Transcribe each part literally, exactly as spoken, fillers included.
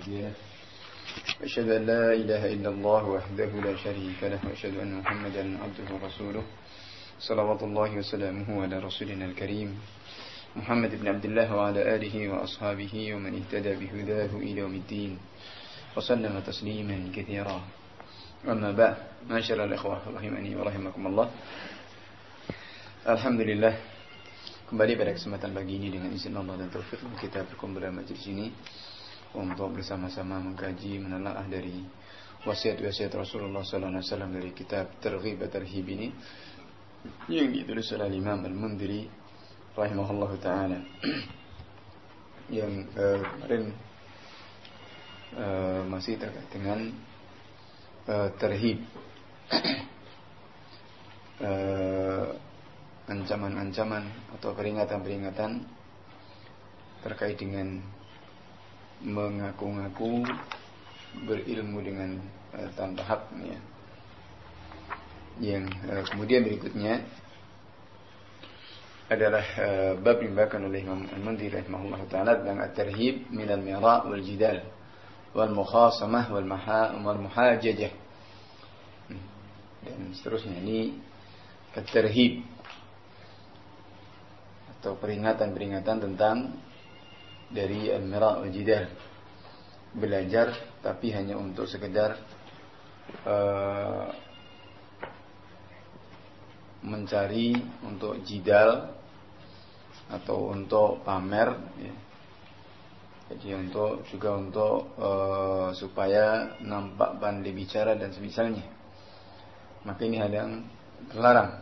هادي له أشهد أن لا إله إلا الله وحده لا شريك له وأشهد أن محمدا عبده ورسوله صلوات الله وسلامه على رسولنا الكريم محمد بن عبد الله وعلى آله وأصحابه ومن اهتدى بهداه إلى يوم الدين وسلم تسليما كثيرا. أما بعد، معاشر الإخوة rahimani wa rahimakumullah. Alhamdulillah, kembali pada kesempatan pagi ini dengan izin Allah dan taufik kita berkumpul dalam majlis ini untuk bersama-sama mengkaji, menelaah dari wasiat-wasiat Rasulullah sallallahu alaihi wasallam dari kitab Targhib wa Tarhib ini yang ditulis oleh Imam Al-Mundhiri rahimahullah taala. Yang uh, kemarin uh, masih terkait dengan uh, tarhib, uh, ancaman-ancaman atau peringatan-peringatan terkait dengan mengaku-ngaku berilmu dengan uh, tanpa haknya. Yang uh, kemudian berikutnya adalah uh, bab yang dibawakan oleh Imam Al-Mundhiri rahimahullah taala tentang at-tarhib min al-mira' wal jidal wal mukhasamah wal maha wal muhajajah dan seterusnya. Ini at-tarhib atau peringatan-peringatan tentang dari al-mira' wal jidal, belajar tapi hanya untuk sekedar uh, mencari untuk jidal atau untuk pamer, ya. Jadi untuk juga untuk uh, supaya nampak pandai bicara dan semisalnya, maka ini hal yang terlarang.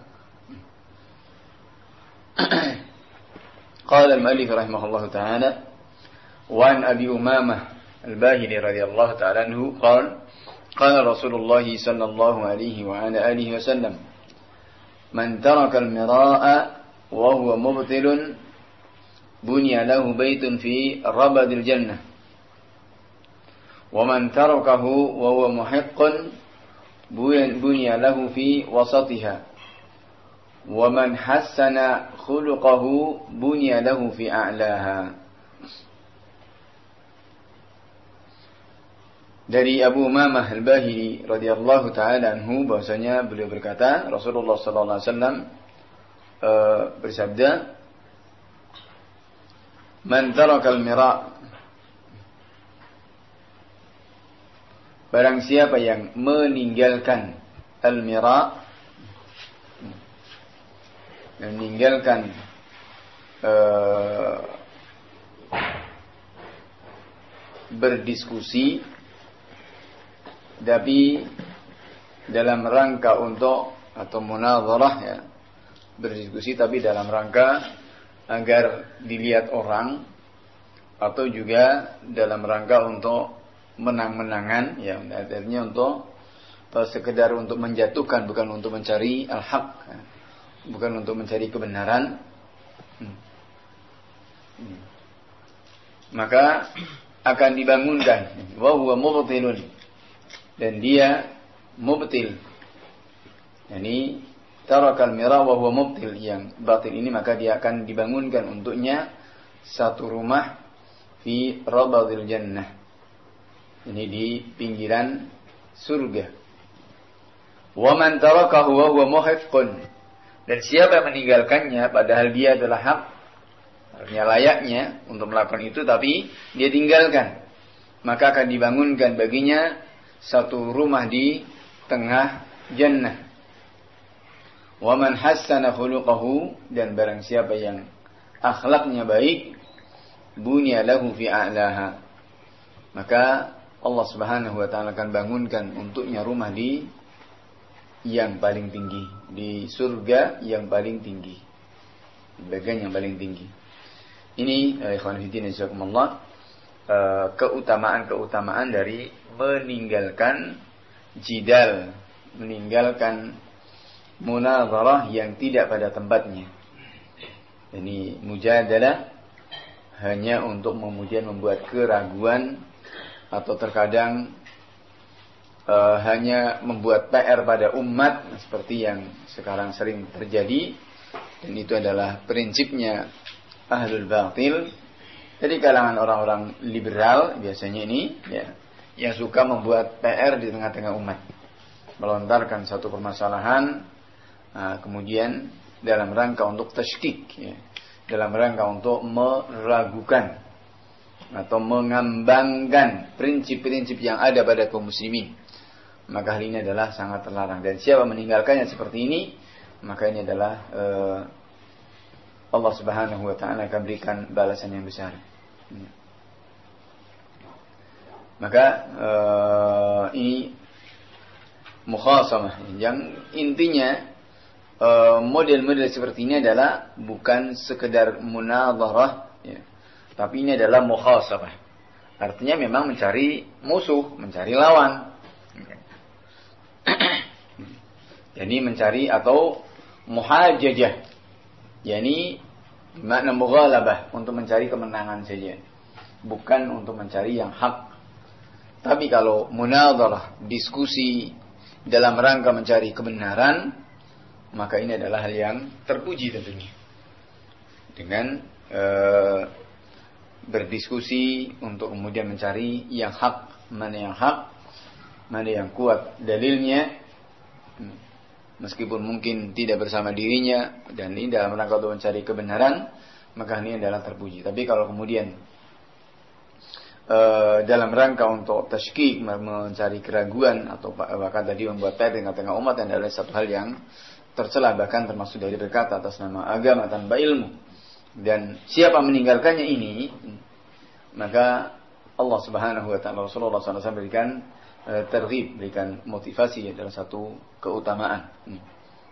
Qala al-mu'allif rahimahullah ta'ala wa an Abi Umamah al-Bahili radhiyallahu ta'ala anhu qala qala Rasulullah sallallahu alaihi wa ala alihi wasallam man taraka al-mira'a wa huwa mubtilun bunya lahu baitun fi rabadil jannah wa man tarakahu wa huwa muhiqqun bunya lahu fi wasatiha wa man hassana khuluquhu bunya lahu fi a'laha. Dari Abu Umamah Al-Bahili radhiyallahu taala anhu bahwasanya beliau berkata, Rasulullah sallallahu alaihi wasallam uh, bersabda, man tarakal mira', barang siapa yang meninggalkan al-mira', meninggalkan uh, berdiskusi tapi dalam rangka untuk atau munadharah, ya, berdiskusi tapi dalam rangka agar dilihat orang atau juga dalam rangka untuk menang-menangan, ya, artinya untuk atau sekedar untuk menjatuhkan, bukan untuk mencari al-haq, bukan untuk mencari kebenaran, hmm. Hmm. maka akan dibangunkan wa huwa mubtilun, dan dia mubtil, yani tarakal mira wa huwa mubtil, yang batil ini, maka dia akan dibangunkan untuknya satu rumah fi rabadil jannah, ini di pinggiran surga. Wa man tarakahu wa huwa muhiqqun, dan siapa yang meninggalkannya padahal dia adalah hak, artinya layaknya untuk melakukan itu tapi dia tinggalkan, maka akan dibangunkan baginya satu rumah di tengah jannah. Wa man hassana khuluquhu, dan barang siapa yang akhlaknya baik, bunya lahu fi a'laha, maka Allah Subhanahu wa taala akan bangunkan untuknya rumah di yang paling tinggi, di surga yang paling tinggi, bagian yang paling tinggi. Ini ikhwan fillah jazakumullah, keutamaan-keutamaan dari meninggalkan jidal, meninggalkan munazarah yang tidak pada tempatnya. Ini mujadalah hanya untuk kemudian membuat keraguan atau terkadang uh, hanya membuat P R pada umat, seperti yang sekarang sering terjadi, dan itu adalah prinsipnya ahlul batil, Jadi kalangan orang-orang liberal biasanya ini ya, yang suka membuat P R di tengah-tengah umat, melontarkan satu permasalahan, nah, kemudian dalam rangka untuk tashkik, ya, dalam rangka untuk meragukan atau mengambangkan prinsip-prinsip yang ada pada kaum muslimin, maka hal ini adalah sangat terlarang. Dan siapa meninggalkannya seperti ini, maka ini adalah uh, Allah Subhanahu wa taala akan berikan balasan yang besar. Ya. Maka uh, ini mukhasamah yang intinya uh, model-model seperti ini adalah bukan sekedar munadharah, ya, tapi ini adalah mukhasamah. Artinya memang mencari musuh, mencari lawan. Jadi mencari atau muhajajah, yakni makna mughalabah, untuk mencari kemenangan saja, bukan untuk mencari yang hak. Tapi kalau munadharah, diskusi dalam rangka mencari kebenaran, maka ini adalah hal yang terpuji tentunya. Dengan e, berdiskusi untuk kemudian mencari yang hak, mana yang hak, mana yang kuat dalilnya, meskipun mungkin tidak bersama dirinya, dan ini dalam rangka untuk mencari kebenaran, maka ini adalah terpuji. Tapi kalau kemudian Uh, dalam rangka untuk tashkik, mencari keraguan, atau bahkan tadi membuat P R di tengah-tengah umat, dan adalah satu hal yang tercela, bahkan termasuk dari berkata atas nama agama tanpa ilmu. Dan siapa meninggalkannya ini, maka Allah Subhanahu wa taala, Rasulullah shallallahu alaihi wasallam berikan uh, terghib, berikan motivasi adalah satu keutamaan. Hmm.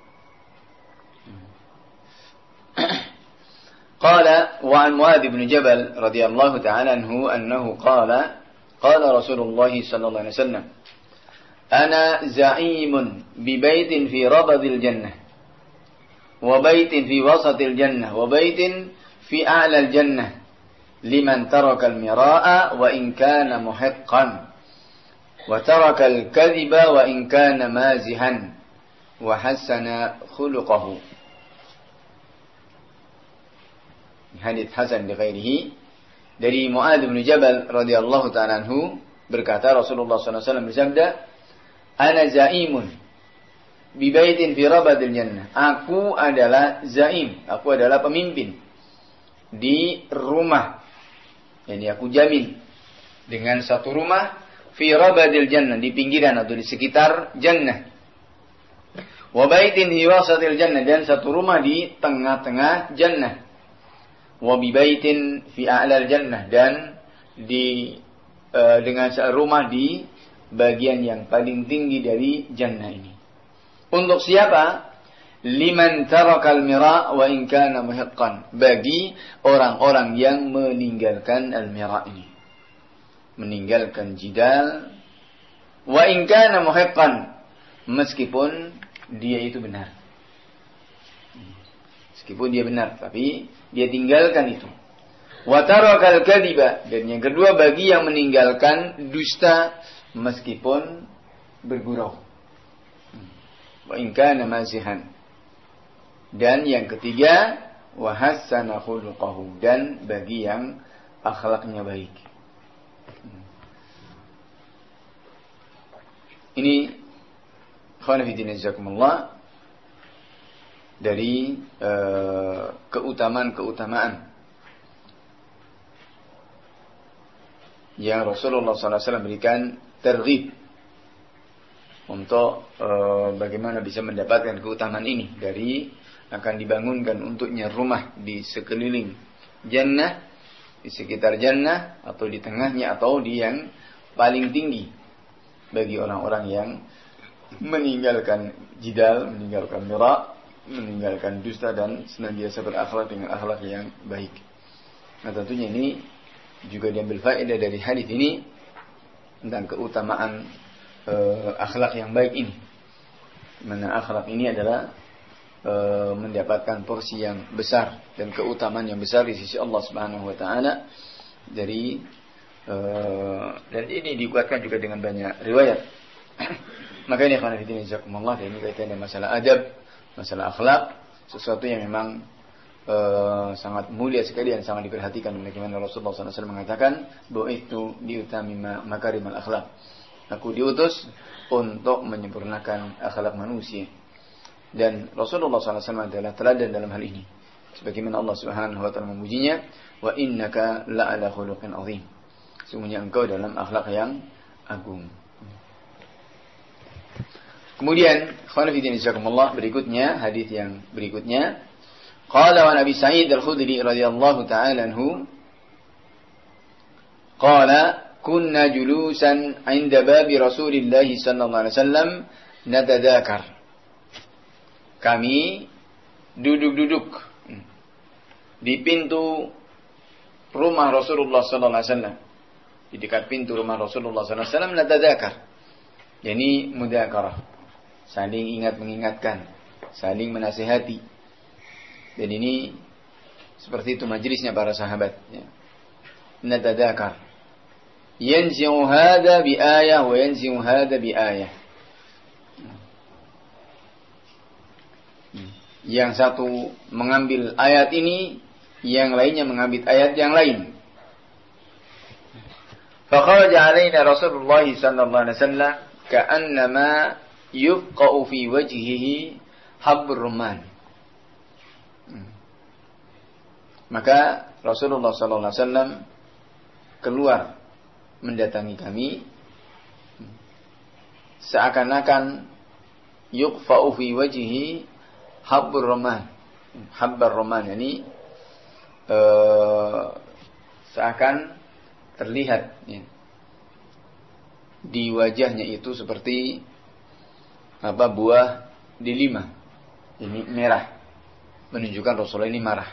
قال وعن معاذ بن جبل رضي الله تعالى عنه أنه قال قال رسول الله صلى الله عليه وسلم أنا زعيم ببيت في ربض الجنة وبيت في وسط الجنة وبيت في أعلى الجنة لمن ترك المراء وإن كان محقا وترك الكذب وإن كان مازحا وحسن خلقه. Hadits hasan li ghairihi, dari Muadz bin Jabal radhiyallahu ta'ala anhu berkata, Rasulullah sallallahu alaihi wasallam bersabda, "Ana zaimun bi baitin fi rabadil jannah." Aku adalah zaim, aku adalah pemimpin di rumah. Yani aku jamin dengan satu rumah fi rabadil jannah, di pinggiran atau di sekitar jannah. Wa baitin fi wasatil jannah, dan satu rumah di tengah-tengah jannah. Wa bi baitin fi a'lal jannah, dan di uh, dengan rumah di bagian yang paling tinggi dari jannah ini. Untuk siapa? Liman tarakal mira wa in kana muhiqqan, bagi orang-orang yang meninggalkan al-mira ini, meninggalkan jidal, wa in kana muhiqqan, meskipun dia itu benar. Meskipun dia benar, tapi dia tinggalkan itu. Wa tarakal kadhiba, dan yang kedua bagi yang meninggalkan dusta meskipun bergurau. Wa in kana mazihan. Dan yang ketiga, wa hassana khuluquhu, dan bagi yang akhlaknya baik. Ini khana fi din jazakumullah, dari uh, keutamaan-keutamaan yang Rasulullah sallallahu alaihi wasallam berikan terghib untuk uh, bagaimana bisa mendapatkan keutamaan ini, dari akan dibangunkan untuknya rumah di sekeliling jannah, di sekitar jannah, atau di tengahnya, atau di yang paling tinggi, bagi orang-orang yang meninggalkan jidal, meninggalkan mira', meninggalkan dusta, dan senantiasa berakhlak dengan akhlak yang baik. Nah, tentunya ini juga diambil faedah dari hadis ini tentang keutamaan e, akhlak yang baik ini. Mana akhlak ini adalah e, mendapatkan porsi yang besar dan keutamaan yang besar di sisi Allah Subhanahu wa taala. Dari e, dan ini dikuatkan juga dengan banyak riwayat. Maka ini khairuddin jazakumullah, dan ini kaitannya masalah adab, masalah akhlak, sesuatu yang memang uh, sangat mulia sekali dan sangat diperhatikan. Bagaimana Rasulullah sallallahu alaihi wasallam mengatakan, "Bu'ithu liutami makarimal akhlak." Aku diutus untuk menyempurnakan akhlak manusia. Dan Rasulullah sallallahu alaihi wasallam adalah teladan dalam hal ini. Sebagaimana Allah Subhanahu wa taala memujinya, "Wa innaka la'ala khuluqin 'azim." Sungguhnya engkau dalam akhlak yang agung. Kemudian, khonafidin jazakumullah, berikutnya hadis yang berikutnya, qala wa Nabi Sa'id Al-Khudri radhiyallahu ta'ala anhu, qala kunna julusan 'inda babi Rasulillah sallallahu alaihi wasallam natadzakar. Kami duduk-duduk di pintu rumah Rasulullah sallallahu alaihi wasallam. Di dekat pintu rumah Rasulullah sallallahu alaihi wasallam natadzakar. Yani mudzakarah. Saling ingat mengingatkan, saling menasihati. Dan ini seperti itu majlisnya para sahabat. Ya. Natadzakar. Yanzi'u hadha bi ayah wa yanzi'u hadha bi ayah. Yang satu mengambil ayat ini, yang lainnya mengambil ayat yang lain. Fakharaja alaina Rasulullah sallallahu alaihi wasallam ka'annama yubqa'u fi wajhihi habbur rumman. Maka Rasulullah sallallahu alaihi wasallam keluar mendatangi kami seakan-akan yuqfa'u fi wajhihi habbur rumman. Habbar rumman ini uh, seakan terlihat ya, di wajahnya itu seperti apa buah delima, ini merah, menunjukkan Rasulullah ini marah.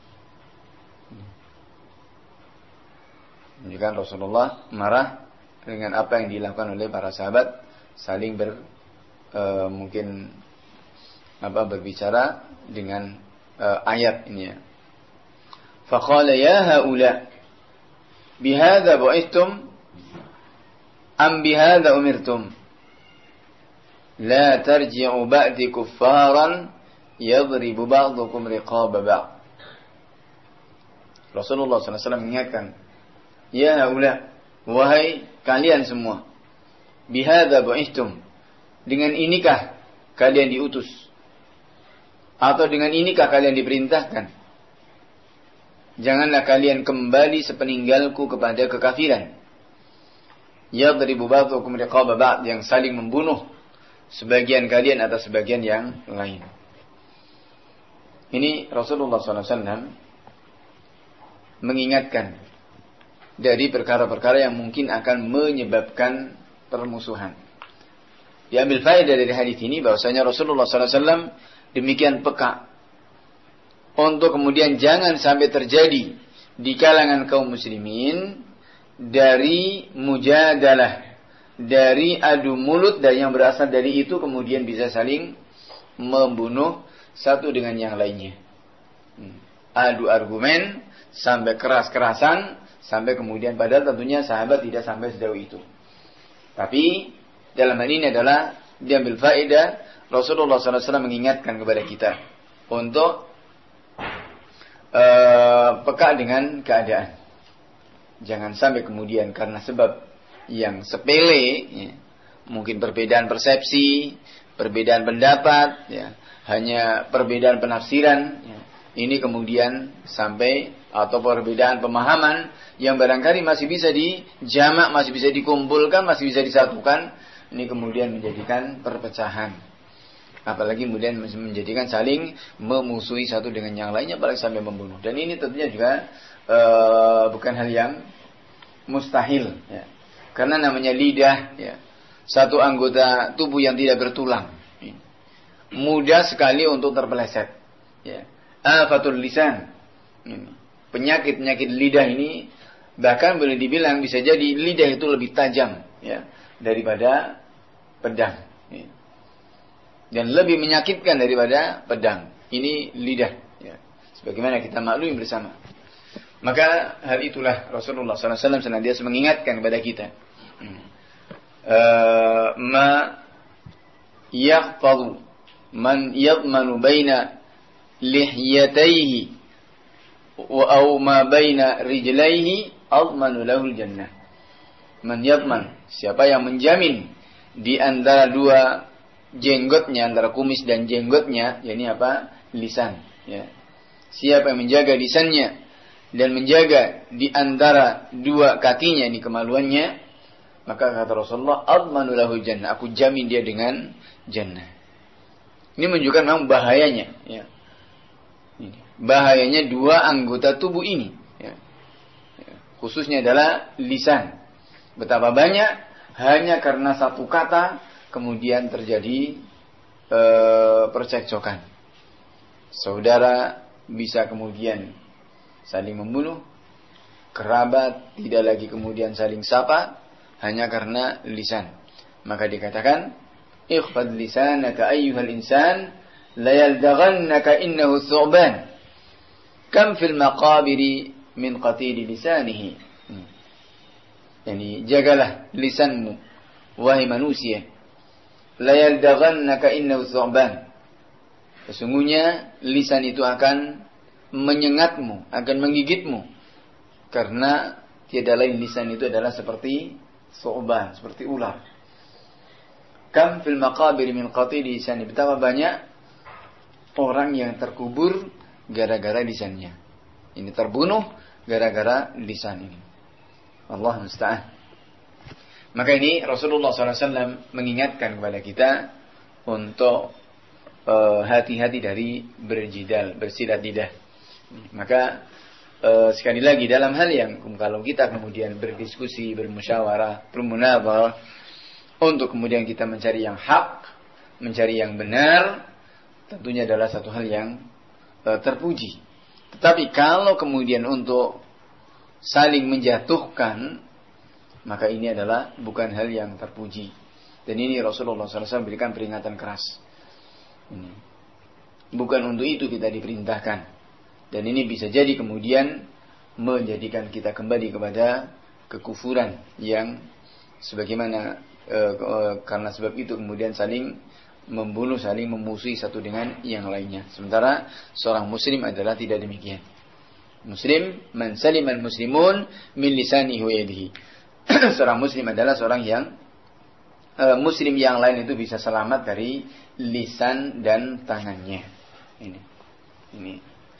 Menunjukkan Rasulullah marah dengan apa yang dilakukan oleh para sahabat, saling ber e, mungkin apa berbicara dengan e, ayat ini. Faqala ya haula bihadza bu'ithtum am bihadza umirtum la tarji'u ba'di kuffaran yadribu ba'dukum riqaba ba'd. Rasulullah sallallahu alaihi wasallam mengingatkan, ya haula, wahai kalian semua, bihadza bu'ithtum, dengan inikah kalian diutus, atau dengan inikah kalian diperintahkan. Janganlah kalian kembali sepeninggalku kepada kekafiran. Yadribu ba'dukum riqaba ba'd, yang saling membunuh sebagian kalian atas sebagian yang lain. Ini Rasulullah sallallahu alaihi wasallam mengingatkan dari perkara-perkara yang mungkin akan menyebabkan permusuhan. Diambil faedah dari hadis ini bahwasanya Rasulullah sallallahu alaihi wasallam demikian peka untuk kemudian jangan sampai terjadi di kalangan kaum muslimin dari mujadalah, dari adu mulut, dan yang berasal dari itu kemudian bisa saling membunuh satu dengan yang lainnya. Adu argumen sampai keras-kerasan, sampai kemudian padahal tentunya sahabat tidak sampai sejauh itu. Tapi dalam hal ini adalah diambil faedah, Rasulullah sallallahu alaihi wasallam mengingatkan kepada kita untuk uh, peka dengan keadaan. Jangan sampai kemudian karena sebab yang sepele, ya, mungkin perbedaan persepsi, perbedaan pendapat, ya, hanya perbedaan penafsiran, ya, ini kemudian sampai, atau perbedaan pemahaman yang barangkali masih bisa dijamak, masih bisa dikumpulkan, masih bisa disatukan, ini kemudian menjadikan perpecahan. Apalagi kemudian menjadikan saling memusuhi satu dengan yang lainnya, apalagi sampai membunuh. Dan ini tentunya juga uh, bukan hal yang mustahil, ya. Karena namanya lidah, ya, satu anggota tubuh yang tidak bertulang, ya, mudah sekali untuk terpeleset, ya. Afatul lisan, penyakit-penyakit lidah ini bahkan boleh dibilang bisa jadi lidah itu lebih tajam, ya, daripada pedang, ya, dan lebih menyakitkan daripada pedang. Ini lidah, ya, sebagaimana kita maklumi bersama. Maka hal itulah Rasulullah sallallahu alaihi wasallam senantiasa mengingatkan kepada kita, uh, ma yahfadhu man yadmanu baina lihyatayhi wa au ma baina rijlaihi admanu lahul jannah. Man yadman, siapa yang menjamin di antara dua jenggotnya, antara kumis dan jenggotnya, yakni apa? Lisan, ya. Siapa yang menjaga lisannya dan menjaga di antara dua kakinya, ini kemaluannya, maka kata Rasulullah, admanu lahul jannah, aku jamin dia dengan jannah. Ini menunjukkan memang bahayanya, ya. Bahayanya dua anggota tubuh ini, ya. Khususnya adalah lisan. Betapa banyak hanya karena satu kata kemudian terjadi e, percekcokan. Saudara bisa kemudian saling membunuh, kerabat tidak lagi kemudian saling sapa hanya karena lisan. Maka dikatakan, ikhfad lisanaka ayyuhal insan la yaldaghannaka innahu thu'ban. Kam fil maqabiri min qatili lisanihi. Hmm. Yani jagalah lisanmu wahai manusia. La yaldaghannaka innahu thu'ban. Sesungguhnya lisan itu akan menyengatmu, akan menggigitmu. Karena tiada lain lisan itu adalah seperti thu'ban, seperti ular. Kam fil maqabiri min qatili lisani. Betapa banyak orang yang terkubur gara-gara lisannya. Ini terbunuh gara-gara lisan ini. Allah musta'an. Maka ini Rasulullah shallallahu alaihi wasallam mengingatkan kepada kita untuk uh, hati-hati dari berjidal, bersilat lidah. Maka uh, sekali lagi dalam hal yang kalau kita kemudian berdiskusi, bermusyawarah, bermunadharah, untuk kemudian kita mencari yang hak, mencari yang benar, tentunya adalah satu hal yang terpuji. Tetapi kalau kemudian untuk saling menjatuhkan, maka ini adalah bukan hal yang terpuji. Dan ini Rasulullah shallallahu alaihi wasallam berikan peringatan keras. Ini. Bukan untuk itu kita diperintahkan. Dan ini bisa jadi kemudian menjadikan kita kembali kepada kekufuran yang sebagaimana e, e, karena sebab itu kemudian saling membunuh, saling memusuhi satu dengan yang lainnya. Sementara seorang muslim adalah tidak demikian. Muslim man saliman muslimun min lisanihi wa yadihi. Seorang muslim adalah seorang yang uh, muslim yang lain itu bisa selamat dari lisan dan tangannya. Ini. Ini.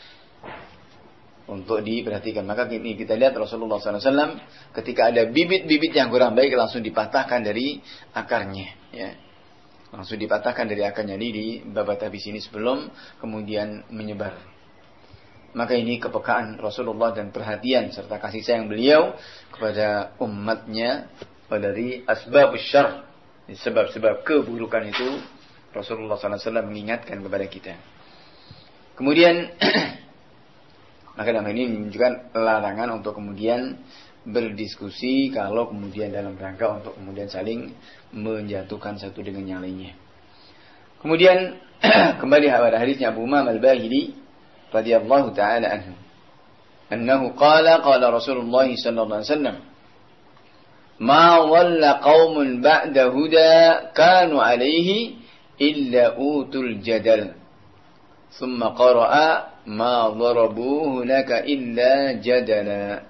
Untuk diperhatikan. Maka ini kita lihat Rasulullah shallallahu alaihi wasallam ketika ada bibit-bibit yang kurang baik langsung dipatahkan dari akarnya, ya. Langsung dipatahkan dari akarnya ini di babat habis ini sebelum kemudian menyebar. Maka ini kepekaan Rasulullah dan perhatian serta kasih sayang beliau kepada umatnya dari asbab syarr, sebab-sebab keburukan itu Rasulullah shallallahu alaihi wasallam mengingatkan kepada kita. Kemudian maka dalam ini menunjukkan larangan untuk kemudian berdiskusi kalau kemudian dalam rangka untuk kemudian saling menjatuhkan satu dengan yang lainnya. Kemudian kembali pada hadisnya Abu Umamah Al-Bahili radhiyallahu taala anhu. Annahu qala qala Rasulullah sallallahu alaihi wasallam ma dhalla qaumun ba'da huda kanu alaihi illa utul jadal. Thumma qara'a ma dharabuhu laka illa jadala.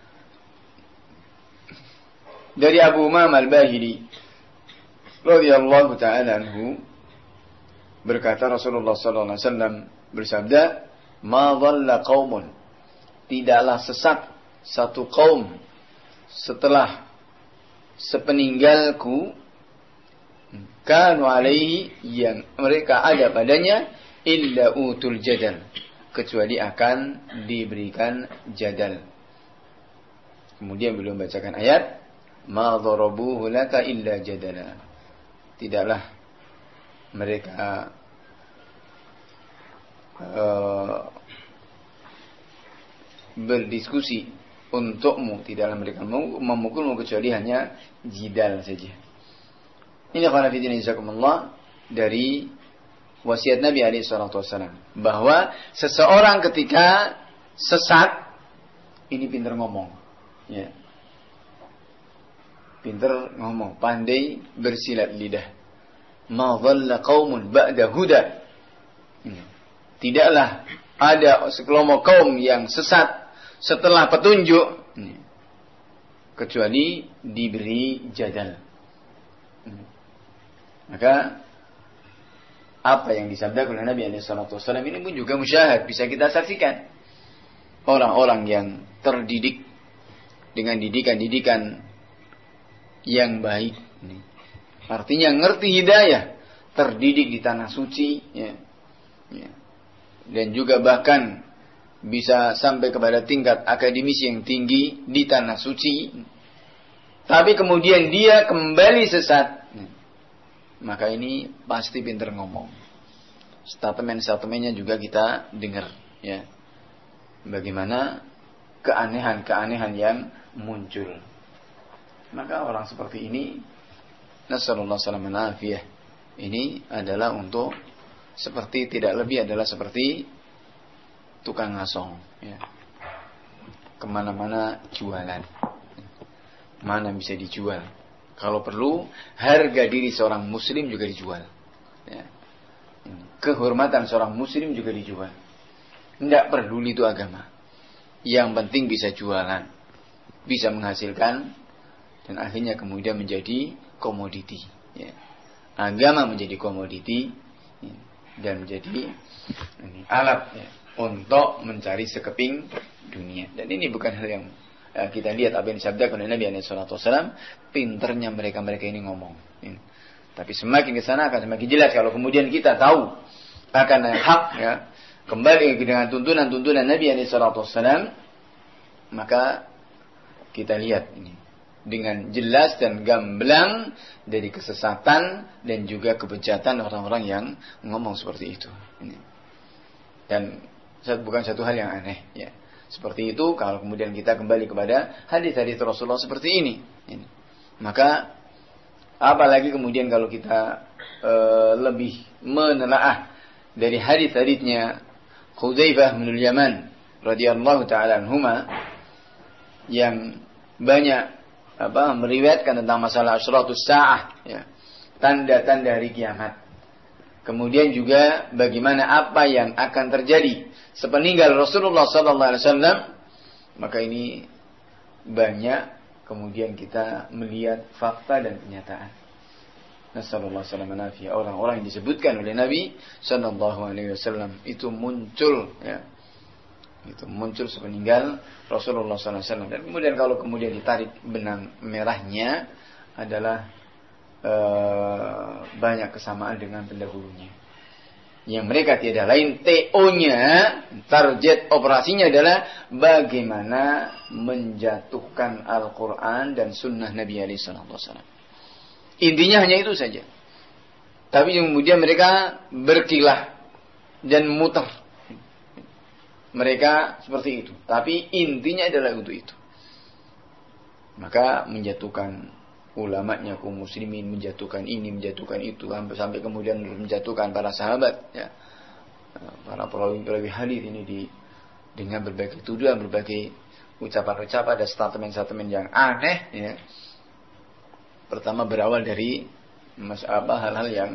Dari Abu Umamah Al-Bahili radhiyallahu taala anhu berkata Rasulullah sallallahu alaihi wasallam bersabda, "Ma dhalla qaumun." Tidaklah sesat satu kaum setelah sepeninggalku kanu alaihi yang mereka ada padanya illa utul jadal, kecuali akan diberikan jadal. Kemudian beliau membacakan ayat ma dharabuhu laka illa jadala. Tidaklah mereka uh, berdiskusi untukmu, tidaklah mereka memukulmu kecuali hanya jidal saja. Ini khana fiddin jazakumullah dari wasiat Nabi alaihi salatu wasallam bahwa seseorang ketika sesat ini pintar ngomong, ya. Pintar ngomong, pandai bersilat lidah. Ma dhalla qaumun ba'da huda. Tidaklah ada sekelompok kaum yang sesat setelah petunjuk, kecuali diberi jadal. Maka apa yang disabdakan oleh Nabi alaihi salatu wasallam ini pun juga musyahad, bisa kita saksikan. Orang-orang yang terdidik dengan didikan-didikan yang baik, artinya ngerti hidayah, terdidik di tanah suci, ya. Ya. Dan juga bahkan bisa sampai kepada tingkat akademisi yang tinggi di tanah suci, tapi kemudian dia kembali sesat, maka ini pasti pinter ngomong. Statement-statementnya juga kita dengar, ya. Bagaimana keanehan-keanehan yang muncul. Maka orang seperti ini, nasallallahu alaihi wasallam, ini adalah untuk seperti tidak lebih adalah seperti tukang ngasong, ya. Kemana-mana jualan, mana bisa dijual. Kalau perlu harga diri seorang muslim juga dijual, ya. Kehormatan seorang muslim juga dijual. Tidak peduli itu agama. Yang penting bisa jualan, bisa menghasilkan, dan akhirnya kemudian menjadi komoditi, ya. Agama menjadi komoditi, ya, dan menjadi ini, alat, ya, untuk mencari sekeping dunia. Dan ini bukan hal yang ya, kita lihat apa yang disabdakan oleh Nabi alaihi salatu wasallam, pinternya mereka-mereka ini ngomong, ya. Tapi semakin ke sana akan semakin jelas kalau kemudian kita tahu akan hak, ya, kembali dengan tuntunan-tuntunan Nabi alaihi salatu wasallam, maka kita lihat ini dengan jelas dan gamblang dari kesesatan dan juga kebejatan orang-orang yang ngomong seperti itu. Ini. Dan bukan satu hal yang aneh, ya. Seperti itu kalau kemudian kita kembali kepada hadis-hadis Rasulullah seperti ini. Ini. Maka apalagi kemudian kalau kita e, lebih menelaah dari hadis-hadisnya Hudzaifah bin Yaman radhiyallahu taala anhuma yang banyak apa meriwayatkan tentang masalah asyratus saah, ya, tanda-tanda hari kiamat. Kemudian juga bagaimana apa yang akan terjadi sepeninggal Rasulullah sallallahu alaihi wasallam, maka ini banyak kemudian kita melihat fakta dan kenyataan. Nasallallahu alaihi wasallam, orang-orang yang disebutkan oleh Nabi sallallahu alaihi wasallam itu muncul, ya. Itu muncul sepeninggal Rasulullah sallallahu alaihi wasallam. Dan kemudian kalau kemudian ditarik benang merahnya adalah e, banyak kesamaan dengan pendahulunya. Yang mereka tiada lain T O-nya, target operasinya adalah bagaimana menjatuhkan Al-Quran dan Sunnah Nabi alaihi wasallam. Intinya hanya itu saja. Tapi kemudian mereka berkilah dan muter. Mereka seperti itu. Tapi intinya adalah untuk itu. Maka menjatuhkan ulamanya kaum muslimin, menjatuhkan ini, menjatuhkan itu, sampai kemudian menjatuhkan para sahabat, ya. Para perawi-perawi hadis ini di dengan berbagai tuduhan, berbagai ucapan-ucapan dan statement-statement yang aneh, ya. Pertama berawal dari masalah hal-hal yang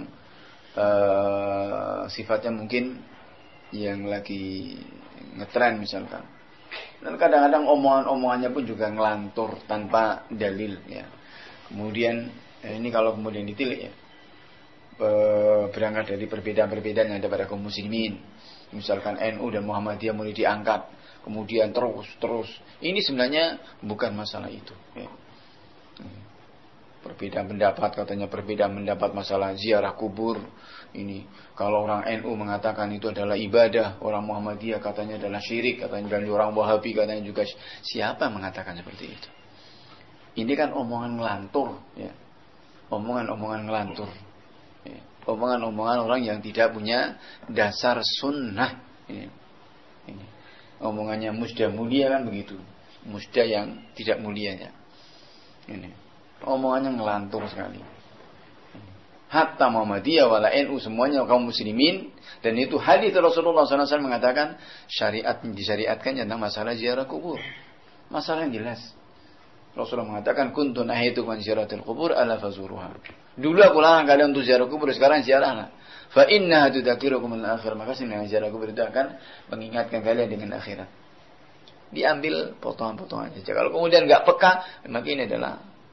uh, sifatnya mungkin yang lagi ngetren misalkan. Dan kadang-kadang omongan-omongannya pun juga ngelantur tanpa dalil, ya. Kemudian eh, ini kalau kemudian ditilik, ya, berangkat dari perbedaan-perbedaan yang ada pada kaum muslimin. Misalkan N U dan Muhammadiyah mulai diangkat, kemudian terus-terus. Ini sebenarnya bukan masalah itu, ya. Perbedaan pendapat, katanya perbedaan pendapat masalah ziarah kubur. Ini kalau orang N U mengatakan itu adalah ibadah, orang Muhammadiyah katanya adalah syirik, katanya, dan orang Wahabi katanya juga. Siapa yang mengatakan seperti itu? Ini kan omongan ngelantur, ya. Omongan-omongan ngelantur, ya. Omongan-omongan orang yang tidak punya dasar sunnah, ini. Ini. Omongannya musda mulia kan begitu, musda yang tidak mulianya. Ini omongannya ngelantur sekali. Hatta Muhammadiyah wala N U semuanya kaum muslimin, dan itu hadis Rasulullah sallallahu alaihi wasallam mengatakan syariat disyariatkan tentang masalah ziarah kubur. Masalah yang jelas. Rasulullah mengatakan, "Kuntu nahaytukum an ziyaratil qubur ala fazuruha." Dulu aku larang kalian untuk ziarah kubur, sekarang ziarahlah. Fa innaha tudzakirukum al-akhir. Maka dengan ziarah kubur itu akan mengingatkan kalian dengan akhirat. Diambil potongan-potongan saja. Kalau kemudian enggak peka, maka ini adalah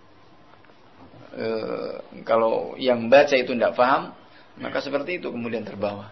e, kalau yang baca itu tidak paham, maka seperti itu kemudian terbawa.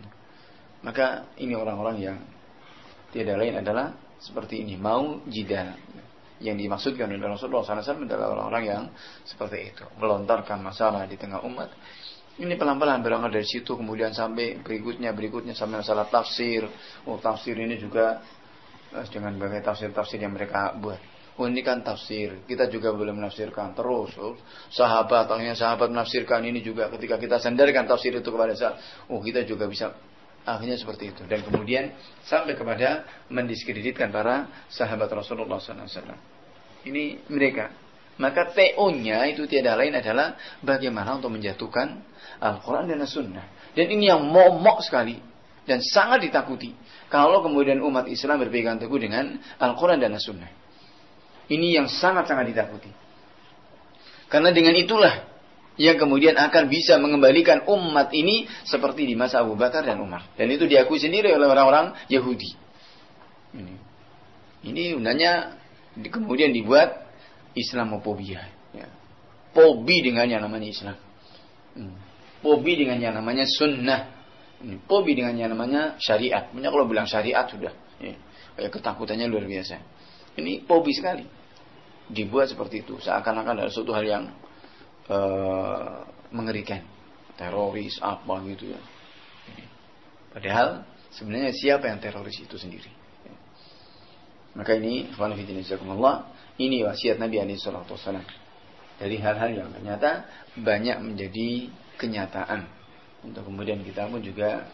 Maka ini orang-orang yang tiada lain adalah seperti ini, mau jidal. Yang dimaksudkan oleh Rasulullah sallallahu alaihi wasallam adalah orang-orang yang seperti itu, melontarkan masalah di tengah umat. Ini pelan-pelan berangkat dari situ, kemudian sampai berikutnya, berikutnya sampai masalah tafsir. Oh, tafsir ini juga dengan berbagai tafsir-tafsir yang mereka buat. Oh, ini kan tafsir, kita juga boleh menafsirkan terus. Oh, sahabat, akhirnya sahabat menafsirkan ini juga. Ketika kita sandarkan tafsir itu kepada sahabat, oh kita juga bisa. Akhirnya seperti itu. Dan kemudian sampai kepada mendiskreditkan para sahabat Rasulullah sallallahu alaihi wasallam. Ini mereka. Maka T O-nya itu tiada lain adalah bagaimana untuk menjatuhkan Al-Quran dan As-Sunnah. Dan ini yang momok sekali dan sangat ditakuti kalau kemudian umat Islam berpegang teguh dengan Al-Quran dan As-Sunnah. Ini yang sangat-sangat ditakuti. Karena dengan itulah yang kemudian akan bisa mengembalikan umat ini seperti di masa Abu Bakar dan Umar. Dan itu diakui sendiri oleh orang-orang Yahudi. Ini, ini undangnya kemudian dibuat Islamofobia. Ya. Fobi dengan yang namanya Islam. Hmm. Fobi dengan yang namanya sunnah. Hmm. Fobi dengan yang namanya syariat. Makanya kalau bilang syariat sudah. Ya. Kayak ketakutannya luar biasa. Ini fobi sekali. Dibuat seperti itu. Seakan-akan ada suatu hal yang Uh, mengerikan, teroris apa gitu ya. Padahal sebenarnya siapa yang teroris itu sendiri. Maka ini, ini wasiat Nabi alaihi salatu wasallam. Dari hal-hal yang ternyata banyak menjadi kenyataan. Untuk kemudian kita pun juga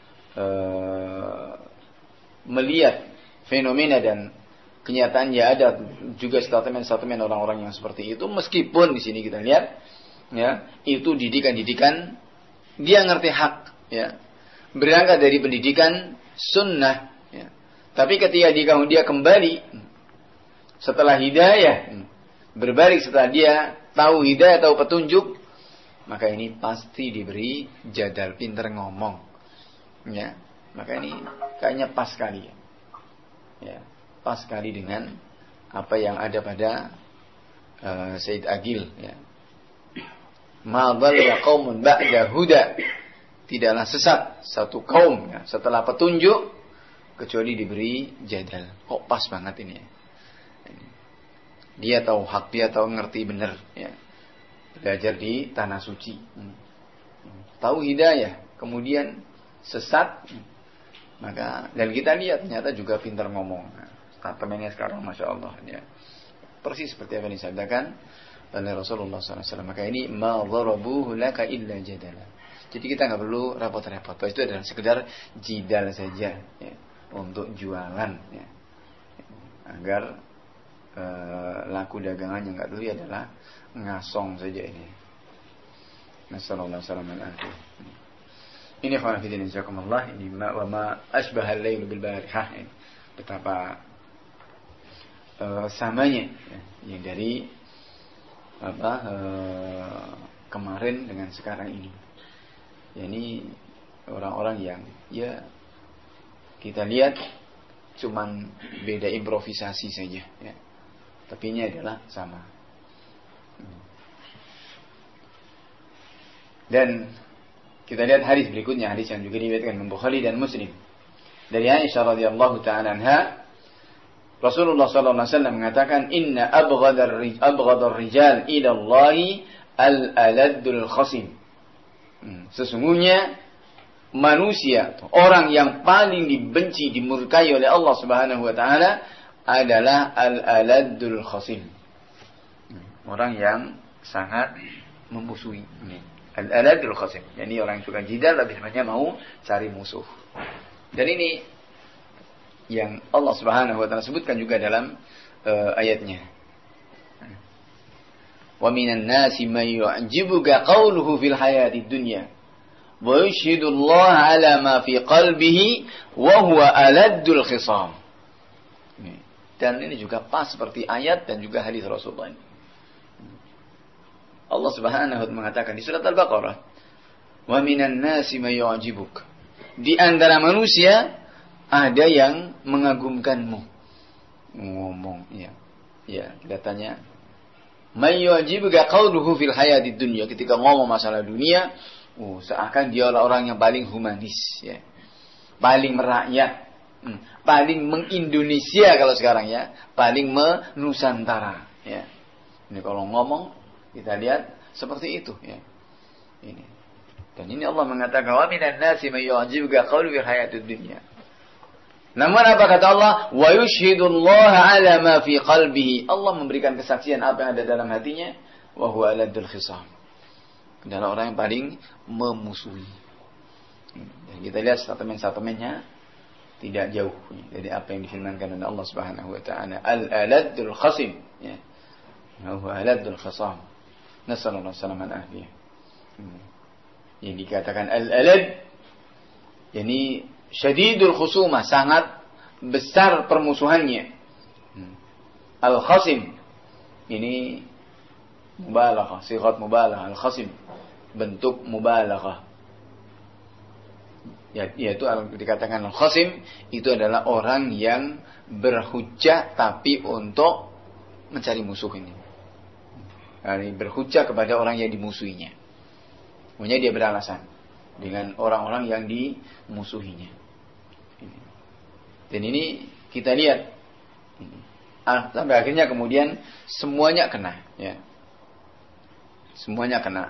uh, melihat fenomena dan kenyataan ya ada juga statement-statement orang-orang yang seperti itu, meskipun di sini kita lihat ya itu didikan-didikan dia ngerti hak ya, berangkat dari pendidikan sunnah ya. Tapi ketika dia, dia kembali setelah hidayah, berbalik setelah dia tahu hidayah, tahu petunjuk, maka ini pasti diberi jadal, pinter ngomong ya. Maka ini kayaknya pas sekali ya, ya. Pas sekali dengan apa yang ada pada uh, Said Agil ya. Ma dhalla qaumun ba'da huda. Tidaklah sesat satu kaum ya, setelah petunjuk kecuali diberi jadal. Kok pas banget ini ya. Dia tahu hak, dia tahu ngerti benar ya. Belajar di tanah suci. Hmm. Tahu hidayah, kemudian sesat. Maka dan kita lihat ternyata juga pintar ngomong. Temennya sekarang Masya Allah ya. Persis seperti apa yang disabdakan oleh Rasulullah sallallahu alaihi wasallam. Maka ini ma dharabuhu laka illa jadala. Jadi kita nggak perlu repot-repot. Itu adalah sekedar jidal saja ya, untuk jualan ya. Agar uh, laku dagangannya nggak dulu adalah ngasong saja ini. Nasallallahu alaihi wasallam. Ini khawafidin insyaallah. Ini ma wa ma asbahal lail bil barihah. Betapa Uh, samanya ya, yang dari apa uh, kemarin dengan sekarang ini. Ya, ini orang-orang yang ya kita lihat cuman beda improvisasi saja ya. Tapi ini adalah sama. Dan kita lihat hadis berikutnya, hadis yang juga diriwayatkan Imam Bukhari dan Muslim. Dari Aisyah radhiyallahu taala anha, Rasulullah sallallahu alaihi wasallam mengatakan, "Inna abghadar abghadar rijal ila Allah al-aladul khasim." Hmm, sesungguhnya manusia, orang yang paling dibenci, dimurkai oleh Allah Subhanahu wa taala adalah al-aladul khasim. Hmm, orang yang sangat memusuhi. Hmm. Al-aladul khasim. Yani orang yang suka jidal, lebih banyak mau cari musuh. Dan ini yang Allah Subhanahu wa taala sebutkan juga dalam uh, ayatnya. Wa minan nasi may yu'jibuka qawluhu fil hayatid dunya wa yashhadu Allah 'ala ma fi qalbihi wa huwa aladdul khisam. Dan ini juga pas seperti ayat dan juga hadis Rasulullah ini. Allah Subhanahu wa ta'ala mengatakan di surat Al-Baqarah, "Wa minan nasi may yu'jibuk." Di antara manusia ada yang mengagumkanmu. Ngomong, ya. Ya, kita tanya, "May yu'jibuka qawluhu fil hayatid dunya?" Ketika ngomong masalah dunia, oh, seakan dia orang yang paling humanis, ya. Paling merakyat, hmm. paling mengindonesia kalau sekarang ya, paling menusantara, ya. Ini kalau ngomong kita lihat seperti itu, ya. Ini. Dan ini Allah mengatakan, "Wa minan nasi may yu'jibuka qawlu fil hayatid dunya." Namun apa kata Allah? "Wa yushhidullaha 'ala ma fi qalbihi." Allah memberikan kesaksian apa yang ada dalam hatinya, wa huwa aladul khisam. Adalah orang yang paling memusuhi. Dan kita lihat statement-statementnya tidak jauh dari apa yang difirmankan oleh Allah Subhanahu wa taala, "Al-aladul khasim." Ya. Wa huwa aladul khisam. Nasallallahu alaihi wasallam. Yang dikatakan al-alad, yakni syadidul khusumah, sangat besar permusuhannya. Al-khasim, ini mubalaghah, sighat mubalaghah, al-khasim, bentuk mubalaghah. Ya, yaitu dikatakan al-khasim itu adalah orang yang berhujjah tapi untuk mencari musuh ini. Yani berhujjah kepada orang yang dimusuhinya. Maksudnya dia beralasan dengan orang-orang yang dimusuhinya. Dan ini kita lihat sampai akhirnya kemudian semuanya kena, ya. Semuanya kena.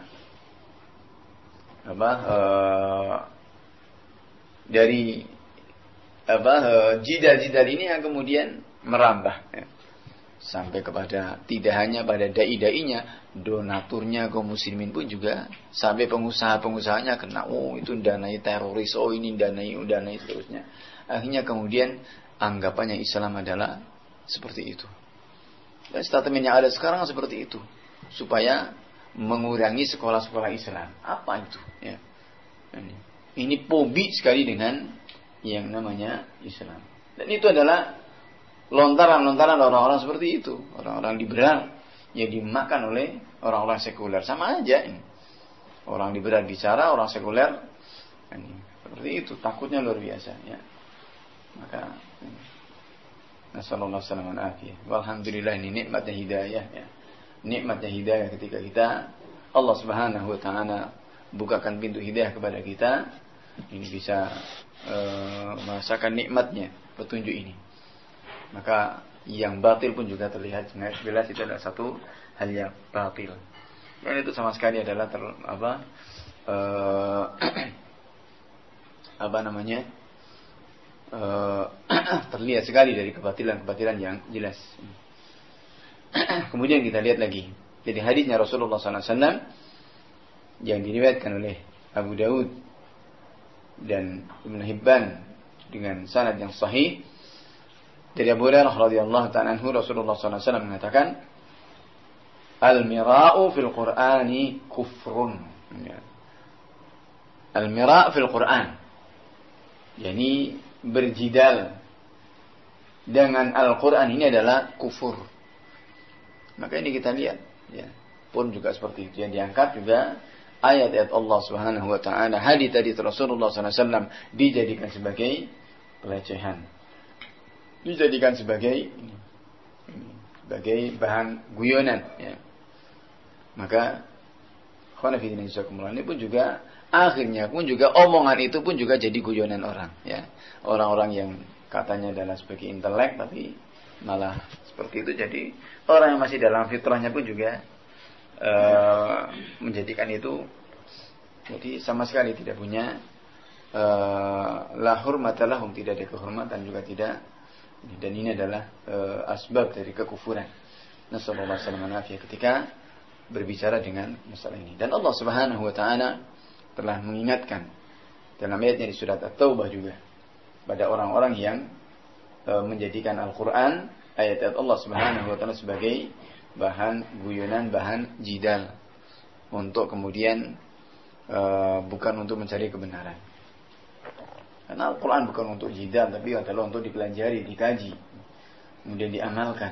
Apa? Uh, dari apa? Uh, jidal-jidal ini yang kemudian merambah, ya. Sampai kepada tidak hanya pada dai-dainya, donaturnya kaum muslimin pun juga sampai pengusaha-pengusahanya kena. Oh, itu danai teroris, oh ini danai, danai seterusnya. Akhirnya kemudian anggapannya Islam adalah seperti itu. Dan statement yang ada sekarang seperti itu, supaya mengurangi sekolah-sekolah Islam. Apa itu? Ya. Ini, ini pobi sekali dengan yang namanya Islam. Dan itu adalah lontaran-lontaran orang-orang seperti itu, orang-orang liberal yang dimakan oleh orang-orang sekuler. Sama aja ini. Orang liberal bicara, orang sekuler ini seperti itu, takutnya luar biasa, ya. Maka nasallallahu alaihi wasallam. Walhamdulillah, ini nikmatnya hidayah, ya. Nikmatnya hidayah ketika kita Allah Subhanahu wa taala bukakan pintu hidayah kepada kita, ini bisa uh, merasakan nikmatnya petunjuk ini. Maka yang batil pun juga terlihat jelas itu adalah satu hal yang batil. Dan itu sama sekali adalah ter, apa uh, apa namanya uh, terlihat sekali dari kebatilan-kebatilan yang jelas. Kemudian kita lihat lagi jadi hadisnya Rasulullah sallallahu alaihi wasallam yang diriwayatkan oleh Abu Daud dan Ibnu Hibban dengan sanad yang sahih dari Abu Hurairah radhiyallahu ta'ala anhu, Rasulullah sallallahu alaihi wasallam mengatakan, "Al-mira'u fil Qur'ani kufrun." Al-mira' fil Qur'an, yakni berjidal dengan Al-Qur'an ini adalah kufur. Maka ini kita lihat, ya, pun juga seperti itu yang diangkat juga ayat-ayat Allah Subhanahu wa taala, hadis-hadis Rasulullah sallallahu alaihi wasallam dijadikan sebagai pelecehan. Dijadikan sebagai sebagai bahan guyonan, ya. Maka khonafidina jazakumullah, ini pun juga akhirnya pun juga omongan itu pun juga jadi guyonan orang, ya. Orang-orang yang katanya adalah sebagai intelek tapi malah seperti itu, jadi orang yang masih dalam fitrahnya pun juga uh, menjadikan itu jadi sama sekali tidak punya uh, la hurmata lahum, tidak ada kehormatan juga tidak. Dan ini adalah uh, asbab dari kekufuran. Nasallallahu alaihi wasallam ketika berbicara dengan masalah ini. Dan Allah Subhanahu wa taala telah mengingatkan dalam ayatnya di surat At-Taubah juga pada orang-orang yang uh, menjadikan Al-Qur'an, ayat-ayat Allah Subhanahu wa taala sebagai bahan guyonan, bahan jidal untuk kemudian uh, bukan untuk mencari kebenaran. Karena Al-Quran bukan untuk jidal, tapi adalah untuk dipelajari, dikaji. kemudian diamalkan.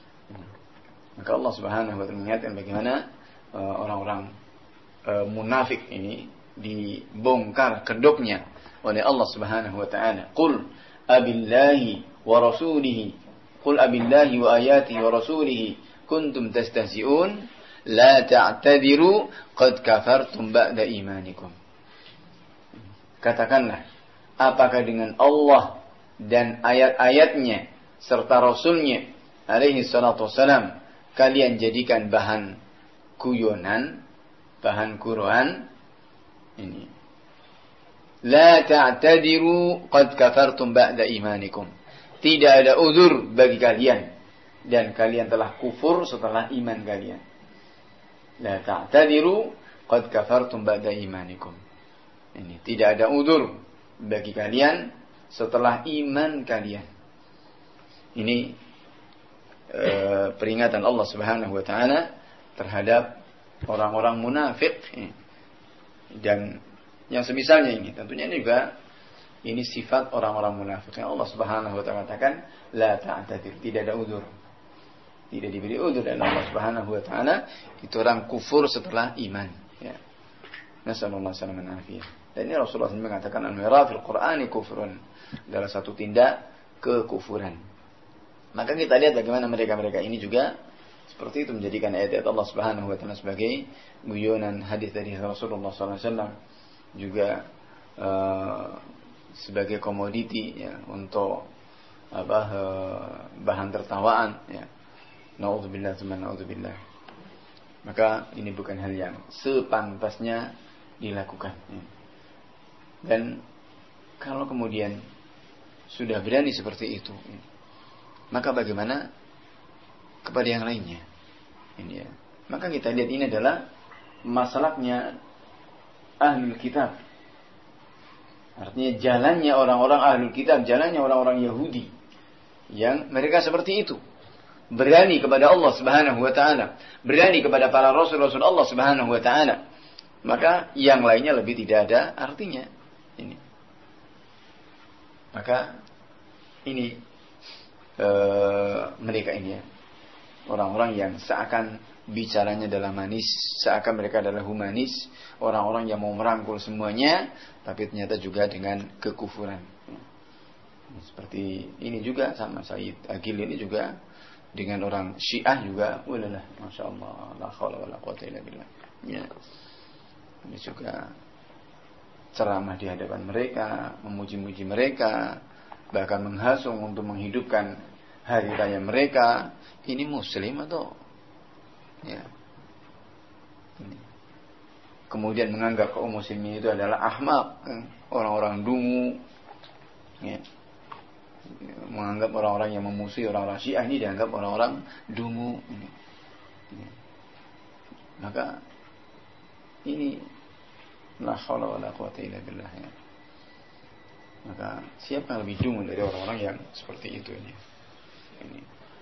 Maka Allah Subhanahu wa taala mengingatkan bagaimana uh, orang-orang uh, munafik ini dibongkar kedoknya oleh Allah Subhanahu wa taala. Qul abillahi wa rasulihi qul abillahi wa ayatihi wa rasulihi kuntum tastahzi'un la ta'tadiru qad kafartum ba'da imanikum. Katakanlah, apakah dengan Allah dan ayat-ayatnya serta Rasulnya alaihi salatu wassalam kalian jadikan bahan guyonan, bahan kuruan ini. La ta'tadiru qad kafartum ba'da imanikum. Tidak ada uzur bagi kalian dan kalian telah kufur setelah iman kalian. La ta'tadiru qad kafartum ba'da imanikum. Ini tidak ada uzur bagi kalian setelah iman kalian. Ini e, peringatan Allah Subhanahu wa taala terhadap orang-orang munafik dan yang semisalnya ini. Tentunya ini juga ini sifat orang-orang munafik. Yang Allah Subhanahu wa taala katakan la ta'tadir, tidak ada uzur. Tidak diberi uzur dan Allah Subhanahu wa taala itu orang kufur setelah iman, ya. Nasallallahu alaihi wasallam. Dan ini Rasulullah shallallahu alaihi wasallam mengatakan al-mira fil Qur'ani kufrun, adalah satu tindak kekufuran. Maka kita lihat bagaimana mereka-mereka ini juga seperti itu menjadikan ayat-ayat Allah Subhanahu wa taala sebagai guyonan, hadis dari Rasulullah sallallahu alaihi wasallam juga uh, sebagai komoditi, ya, untuk apa uh, bahan tertawaan, ya. Nauzubillah tsumma nauzubillah. Maka ini bukan hal yang sepantasnya dilakukan, ya. Dan kalau kemudian sudah berani seperti itu, ya, maka bagaimana kepada yang lainnya? Ini, ya. Maka kita lihat ini adalah masalahnya ahlul kitab. Artinya jalannya orang-orang ahlul kitab, jalannya orang-orang Yahudi yang mereka seperti itu. Berani kepada Allah Subhanahu wa taala, berani kepada para rasul-rasul Allah Subhanahu wa taala. Maka yang lainnya lebih tidak ada artinya. Ini. Maka ini e, mereka ini, ya, orang-orang yang seakan bicaranya adalah manis, seakan mereka adalah humanis, orang-orang yang mau merangkul semuanya, tapi ternyata juga dengan kekufuran. Seperti ini juga sama Said Agil ini juga dengan orang Syiah juga, walalah, masya Allah, la haula wala quwwata illa billah. Ya. Ini juga ceramah di hadapan mereka, memuji-muji mereka, bahkan menghasung untuk menghidupkan hari raya mereka. Ini muslim atau, ya, ini. Kemudian menganggap kaum muslimin itu adalah ahmak, orang-orang dungu, ya. Menganggap orang-orang yang memusuhi orang-orang Syiah ini dianggap orang-orang dungu, ini. Ya. Maka ini la haula wala quwwata illa billah, ya. Maka siapa yang lebih dungu dari orang-orang yang seperti itu ini? Ini.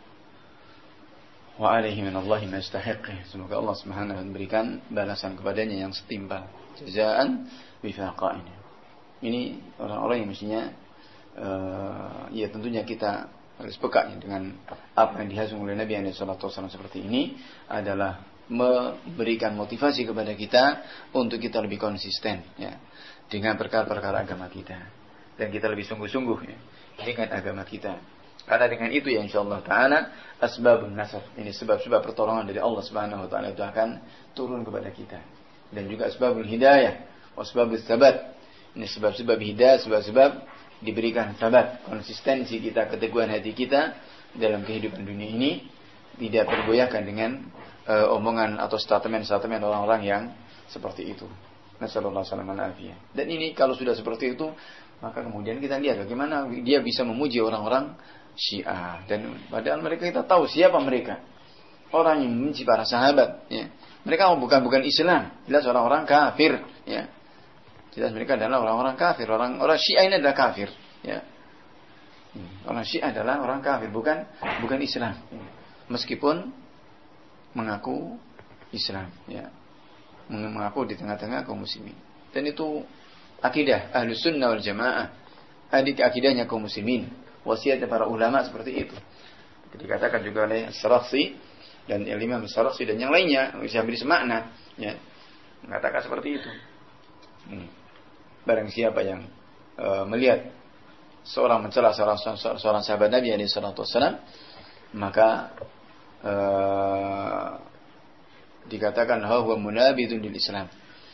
Wa alaihi min Allahi ma yastahiq. Semoga Allah Subhanahu wa taala memberikan balasan kepadanya yang setimpal, jazaan wifaqa ini. Ini orang-orang yang mestinya uh, ya tentunya kita harus peka dengan apa yang dihasung oleh Nabi sallallahu alaihi wasallam seperti ini adalah memberikan motivasi kepada kita untuk kita lebih konsisten, ya, dengan perkara-perkara agama kita, dan kita lebih sungguh-sungguh, ya, dengan agama kita. Karena dengan itu, ya, insyaallah taala asbabun nasr, ini sebab-sebab pertolongan dari Allah Subhanahu wa taala itu akan turun kepada kita, dan juga asbabul hidayah, wasbabus sabat, ini sebab-sebab hidayah, sebab-sebab diberikan sabat, konsistensi kita, keteguhan hati kita dalam kehidupan dunia ini tidak tergoyahkan dengan Uh, omongan atau statement-statement orang-orang yang seperti itu. Nasallallahu alaihi wasallam. Dan ini kalau sudah seperti itu, maka kemudian kita lihat bagaimana dia bisa memuji orang-orang Syiah, dan padahal mereka, kita tahu siapa mereka. Orang yang membenci para sahabat, ya. Mereka bukan bukan Islam, jelas orang-orang kafir, ya. Jelas mereka adalah orang-orang kafir. Orang-orang Syiah ini adalah kafir, ya. Orang Syiah adalah orang kafir, bukan bukan Islam. Meskipun mengaku Islam, ya, mengaku di tengah-tengah kaum muslimin, dan itu akidah Ahlus Sunnah wal Jamaah, adik akidahnya kaum muslimin, wasiat para ulama seperti itu. Dikatakan juga oleh As-Sarakhsi dan Imam As-Sarakhsi dan yang lainnya bisa hampir semakna, ya, mengatakan seperti itu. Hmm. Barang siapa yang uh, melihat seorang mencela seorang, seorang sahabat Nabi alaihi salatu wassalam, maka uh, dikatakan huwa munabidun lil Islam.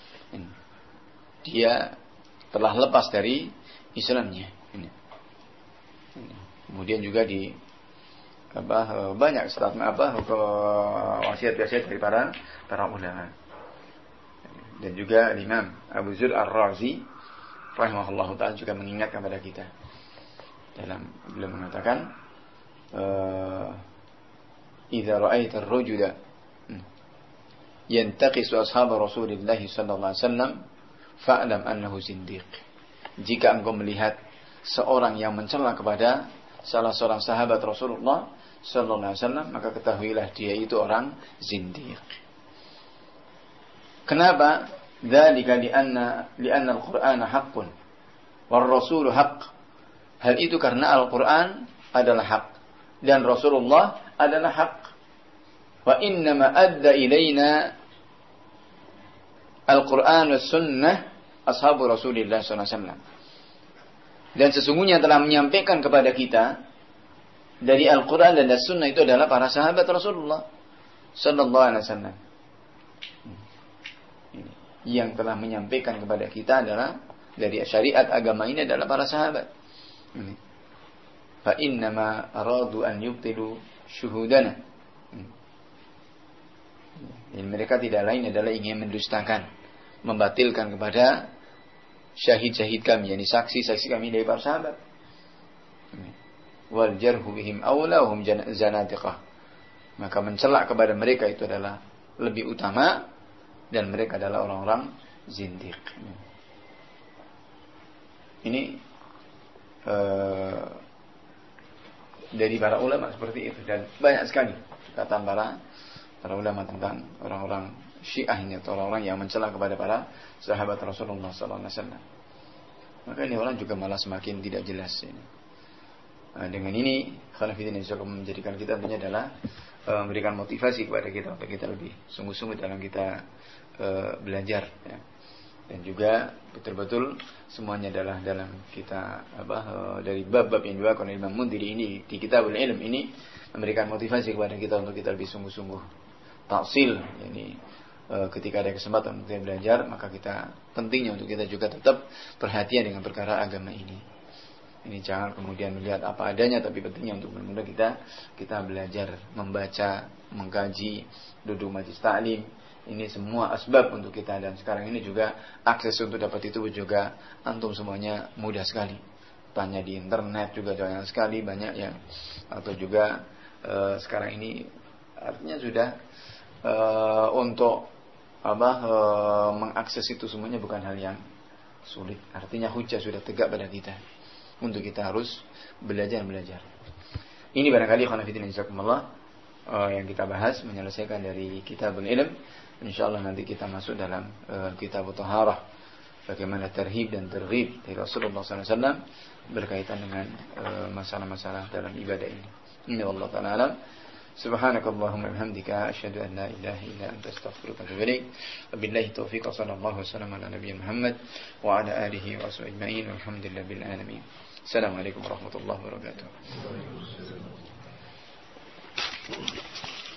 Dia telah lepas dari Islamnya. Kemudian juga di apa banyak statement apa wasiat-wasiat dari para para ulama. Dan juga Imam Abu Zur Ar-Razi rahimahullahu taala juga mengingatkan kepada kita dalam beliau mengatakan idza ra'aita ar-rajula yantaqisu ashab Rasulillah sallallahu alaihi wasallam fa'lam annahu zindiq. Jika engkau melihat seorang yang mencela kepada salah seorang sahabat Rasulullah sallallahu alaihi wasallam, maka ketahuilah dia itu orang zindiq. Kenapa? Dzalika li'anna li'anna al-Qur'ana haqqun war rasulu haqq. Hal itu karena Al-Qur'an adalah hak dan Rasulullah adalah hak. Wa inna ma adda ilaina Al-Qur'an was sunnah ashabu Rasulillah sallallahu alaihi wasallam. Dan sesungguhnya telah menyampaikan kepada kita dari Al-Quran dan As-Sunnah itu adalah para sahabat Rasulullah sallallahu alaihi wasallam. Yang telah menyampaikan kepada kita adalah dari syariat agama ini adalah para sahabat. Fa innama aradu an yubtilu syuhudana. Jadi mereka tidak lain adalah ingin mendustakan, membatilkan kepada syahid-syahid kami, yakni saksi-saksi kami dari para sahabat. Wal jarhu bihim awla hum zanadiqah. Maka mencela kepada mereka itu adalah lebih utama dan mereka adalah orang-orang zindiq. Ini uh, dari para ulama seperti itu dan banyak sekali kata para para ulama tentang orang-orang Syiah ini atau orang-orang yang mencela kepada para sahabat Rasulullah sallallahu alaihi wasallam. Maka ini orang juga malah semakin tidak jelas ini. Nah, dengan ini khonafidin yang bisa menjadikan kita tentunya adalah uh, memberikan motivasi kepada kita untuk kita lebih sungguh-sungguh dalam kita uh, belajar, ya. Dan juga betul-betul semuanya adalah dalam kita apa uh, dari bab-bab yang dibawakan oleh Imam Mundhiri ini di Kitabul Ilm ini memberikan motivasi kepada kita untuk kita lebih sungguh-sungguh tahsil, yakni ketika ada kesempatan untuk belajar, maka kita pentingnya untuk kita juga tetap perhatian dengan perkara agama ini. Ini jangan kemudian melihat apa adanya, tapi pentingnya untuk benar-benar kita kita belajar, membaca, mengkaji, duduk majlis ta'lim. Ini semua asbab untuk kita, dan sekarang ini juga akses untuk dapat itu juga antum semuanya mudah sekali. Tanya di internet juga banyak sekali, banyak yang atau juga uh, sekarang ini artinya sudah uh, untuk apa e, mengakses itu semuanya bukan hal yang sulit. Artinya hujah sudah tegak pada kita untuk kita harus belajar belajar. Ini barangkali khonafidin insyaallah e, yang kita bahas menyelesaikan dari Kitabul Ilm. Insyaallah nanti kita masuk dalam e, Kitabut Thaharah, bagaimana tarhib dan targhib dari Rasulullah sallallahu alaihi wasallam berkaitan dengan e, masalah-masalah dalam ibadah ini. Inna Allah ta'ala alam. Subhanakallahumma wa bihamdika asyhadu an la ilaha illa anta astaghfiruka wa atubu ilaik. Wabillahi taufiq wa sallallahu wasallam ala nabiyina Muhammad wa ala alihi wa sahbihi ajma'in walhamdulillahi bil alamin. Assalamualaikum warahmatullahi wabarakatuh.